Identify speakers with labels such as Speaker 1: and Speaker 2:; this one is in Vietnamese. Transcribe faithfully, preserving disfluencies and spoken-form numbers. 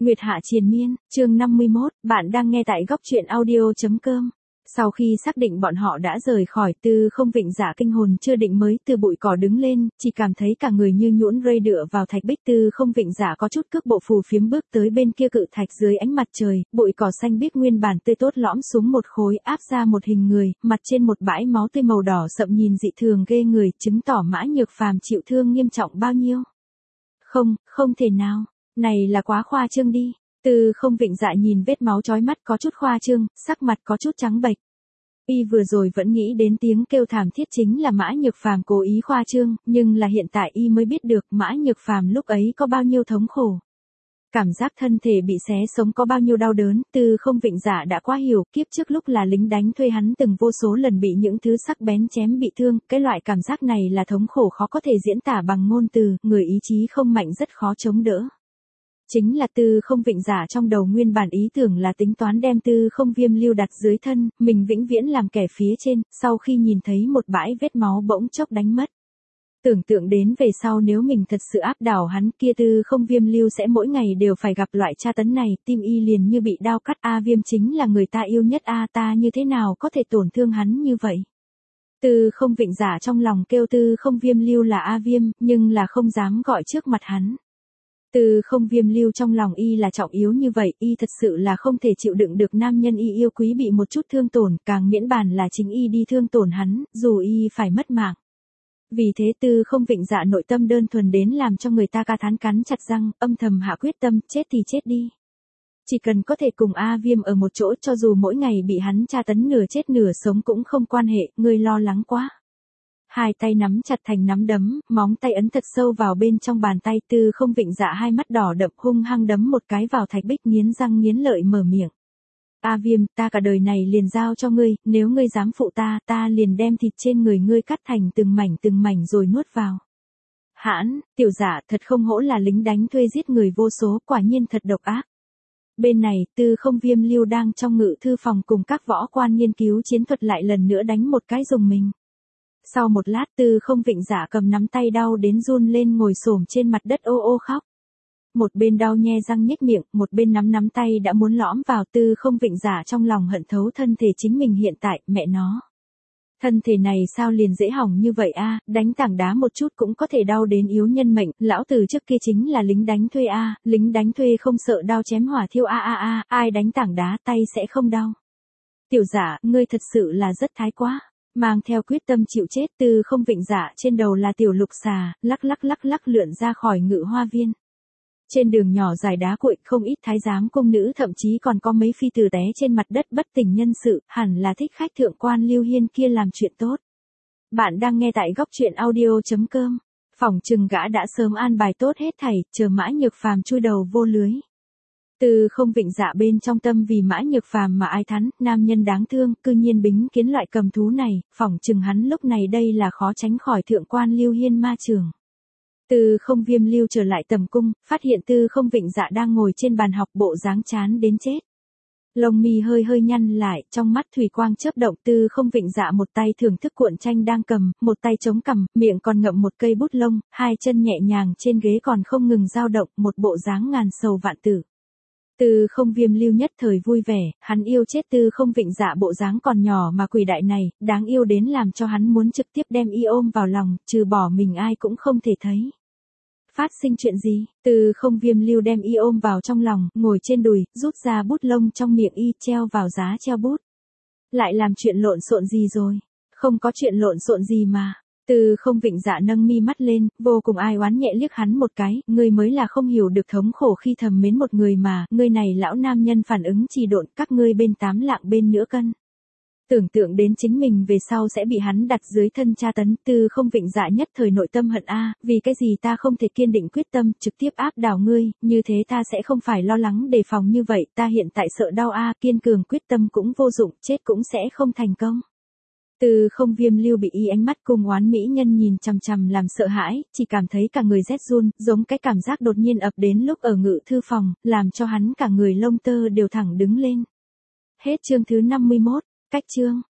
Speaker 1: Nguyệt Hạ Triền Miên, chương năm mươi mốt, bạn đang nghe tại góc truyện audio.com. Sau khi xác định bọn họ đã rời khỏi Tư Không Vịnh Dạ kinh hồn chưa định mới từ bụi cỏ đứng lên, chỉ cảm thấy cả người như nhũn rơi dựa vào thạch bích. Tư Không Vịnh Dạ có chút cước bộ phù phiếm bước tới bên kia cự thạch. Dưới ánh mặt trời, bụi cỏ xanh biếc nguyên bản tươi tốt lõm xuống một khối, áp ra một hình người, mặt trên một bãi máu tươi màu đỏ sậm nhìn dị thường ghê người, chứng tỏ Mã Nhược Phàm chịu thương nghiêm trọng bao nhiêu. Không, không thể nào. Này là quá khoa trương đi. Tư Không Vịnh Dạ nhìn vết máu chói mắt có chút khoa trương, sắc mặt có chút trắng bệch. Y vừa rồi vẫn nghĩ đến tiếng kêu thảm thiết chính là Mã Nhược Phàm cố ý khoa trương, nhưng là hiện tại Y mới biết được Mã Nhược Phàm lúc ấy có bao nhiêu thống khổ. Cảm giác thân thể bị xé sống có bao nhiêu đau đớn. Tư Không Vịnh Dạ đã quá hiểu, kiếp trước lúc là lính đánh thuê hắn từng vô số lần bị những thứ sắc bén chém bị thương, cái loại cảm giác này là thống khổ khó có thể diễn tả bằng ngôn từ, người ý chí không mạnh rất khó chống đỡ. Chính là Tư Không Vịnh Dạ trong đầu nguyên bản ý tưởng là tính toán đem Tư Không Viêm Lưu đặt dưới thân, mình vĩnh viễn làm kẻ phía trên, sau khi nhìn thấy một bãi vết máu bỗng chốc đánh mất. Tưởng tượng đến về sau nếu mình thật sự áp đảo hắn kia Tư Không Viêm Lưu sẽ mỗi ngày đều phải gặp loại tra tấn này, tim Y liền như bị đao cắt. A Viêm chính là người ta yêu nhất a, ta như thế nào có thể tổn thương hắn như vậy. Tư Không Vịnh Dạ trong lòng kêu Tư Không Viêm Lưu là A Viêm, nhưng là không dám gọi trước mặt hắn. Tư Không Viêm Lưu trong lòng Y là trọng yếu như vậy, Y thật sự là không thể chịu đựng được nam nhân Y yêu quý bị một chút thương tổn, càng miễn bàn là chính Y đi thương tổn hắn, dù Y phải mất mạng. Vì thế Tư Không Vịnh Dạ nội tâm đơn thuần đến làm cho người ta ca thán cắn chặt răng, âm thầm hạ quyết tâm, chết thì chết đi. Chỉ cần có thể cùng A Viêm ở một chỗ, cho dù mỗi ngày bị hắn tra tấn nửa chết nửa sống cũng không quan hệ, ngươi lo lắng quá. Hai tay nắm chặt thành nắm đấm, móng tay ấn thật sâu vào bên trong bàn tay. Tư Không Vịnh Dạ hai mắt đỏ đậm hung hăng đấm một cái vào thạch bích, nghiến răng nghiến lợi mở miệng. A Viêm, ta cả đời này liền giao cho ngươi, nếu ngươi dám phụ ta, ta liền đem thịt trên người ngươi cắt thành từng mảnh từng mảnh rồi nuốt vào. Hãn, tiểu Dạ thật không hổ là lính đánh thuê giết người vô số, quả nhiên thật độc ác. Bên này, Tư Không Viêm Lưu đang trong ngự thư phòng cùng các võ quan nghiên cứu chiến thuật lại lần nữa đánh một cái dùng mình. Sau một lát Tư Không Vịnh Dạ cầm nắm tay đau đến run lên ngồi xổm trên mặt đất ô ô khóc. Một bên đau nhe răng nhếch miệng, một bên nắm nắm tay đã muốn lõm vào. Tư Không Vịnh Dạ trong lòng hận thấu thân thể chính mình hiện tại, mẹ nó. Thân thể này sao liền dễ hỏng như vậy a, đánh tảng đá một chút cũng có thể đau đến yếu nhân mệnh, lão tử trước kia chính là lính đánh thuê a, lính đánh thuê không sợ đao chém hỏa thiêu a a a, ai đánh tảng đá tay sẽ không đau. Tiểu Dạ, ngươi thật sự là rất thái quá. Mang theo quyết tâm chịu chết. Tư Không Vịnh Dạ trên đầu là tiểu lục xà, lắc lắc lắc lắc lượn ra khỏi ngự hoa viên. Trên đường nhỏ dài đá cuội, không ít thái giám cung nữ thậm chí còn có mấy phi tử té trên mặt đất bất tỉnh nhân sự, hẳn là thích khách thượng quan Lưu Hiên kia làm chuyện tốt. Bạn đang nghe tại góc truyện audio.com. Phỏng chừng gã đã sớm an bài tốt hết thảy, chờ Mã Nhược Phàm chui đầu vô lưới. Tư Không Vịnh Dạ bên trong tâm vì Mã Nhược Phàm mà ai thán, nam nhân đáng thương, cư nhiên bính kiến loại cầm thú này, phỏng chừng hắn lúc này đây là khó tránh khỏi thượng quan Lưu Hiên ma trường. Tư Không Viêm Lưu trở lại tầm cung, phát hiện Tư Không Vịnh Dạ đang ngồi trên bàn học bộ dáng chán đến chết. Lông mi hơi hơi nhăn lại, trong mắt thủy quang chớp động. Tư Không Vịnh Dạ một tay thưởng thức cuộn tranh đang cầm, một tay chống cằm, miệng còn ngậm một cây bút lông, hai chân nhẹ nhàng trên ghế còn không ngừng dao động, một bộ dáng ngàn sầu vạn tử. Tư Không Viêm Lưu nhất thời vui vẻ, hắn yêu chết Tư Không Vịnh Dạ bộ dáng còn nhỏ mà quỷ đại này, đáng yêu đến làm cho hắn muốn trực tiếp đem Y ôm vào lòng, trừ bỏ mình ai cũng không thể thấy. Phát sinh chuyện gì? Tư Không Viêm Lưu đem Y ôm vào trong lòng, ngồi trên đùi, rút ra bút lông trong miệng Y treo vào giá treo bút. Lại làm chuyện lộn xộn gì rồi? Không có chuyện lộn xộn gì mà. Tư Không Vịnh Dạ nâng mi mắt lên, vô cùng ai oán nhẹ liếc hắn một cái, ngươi mới là không hiểu được thống khổ khi thầm mến một người mà, ngươi này lão nam nhân phản ứng trì độn, các ngươi bên tám lạng bên nửa cân. Tưởng tượng đến chính mình về sau sẽ bị hắn đặt dưới thân tra tấn. Tư Không Vịnh Dạ nhất thời nội tâm hận a, vì cái gì ta không thể kiên định quyết tâm trực tiếp áp đảo ngươi, như thế ta sẽ không phải lo lắng đề phòng như vậy, ta hiện tại sợ đau a, kiên cường quyết tâm cũng vô dụng, chết cũng sẽ không thành công. Tư Không Viêm Lưu bị Y ánh mắt cung oán mỹ nhân nhìn chằm chằm làm sợ hãi, chỉ cảm thấy cả người rét run, giống cái cảm giác đột nhiên ập đến lúc ở ngự thư phòng, làm cho hắn cả người lông tơ đều thẳng đứng lên. Hết chương thứ năm mươi mốt, cách chương.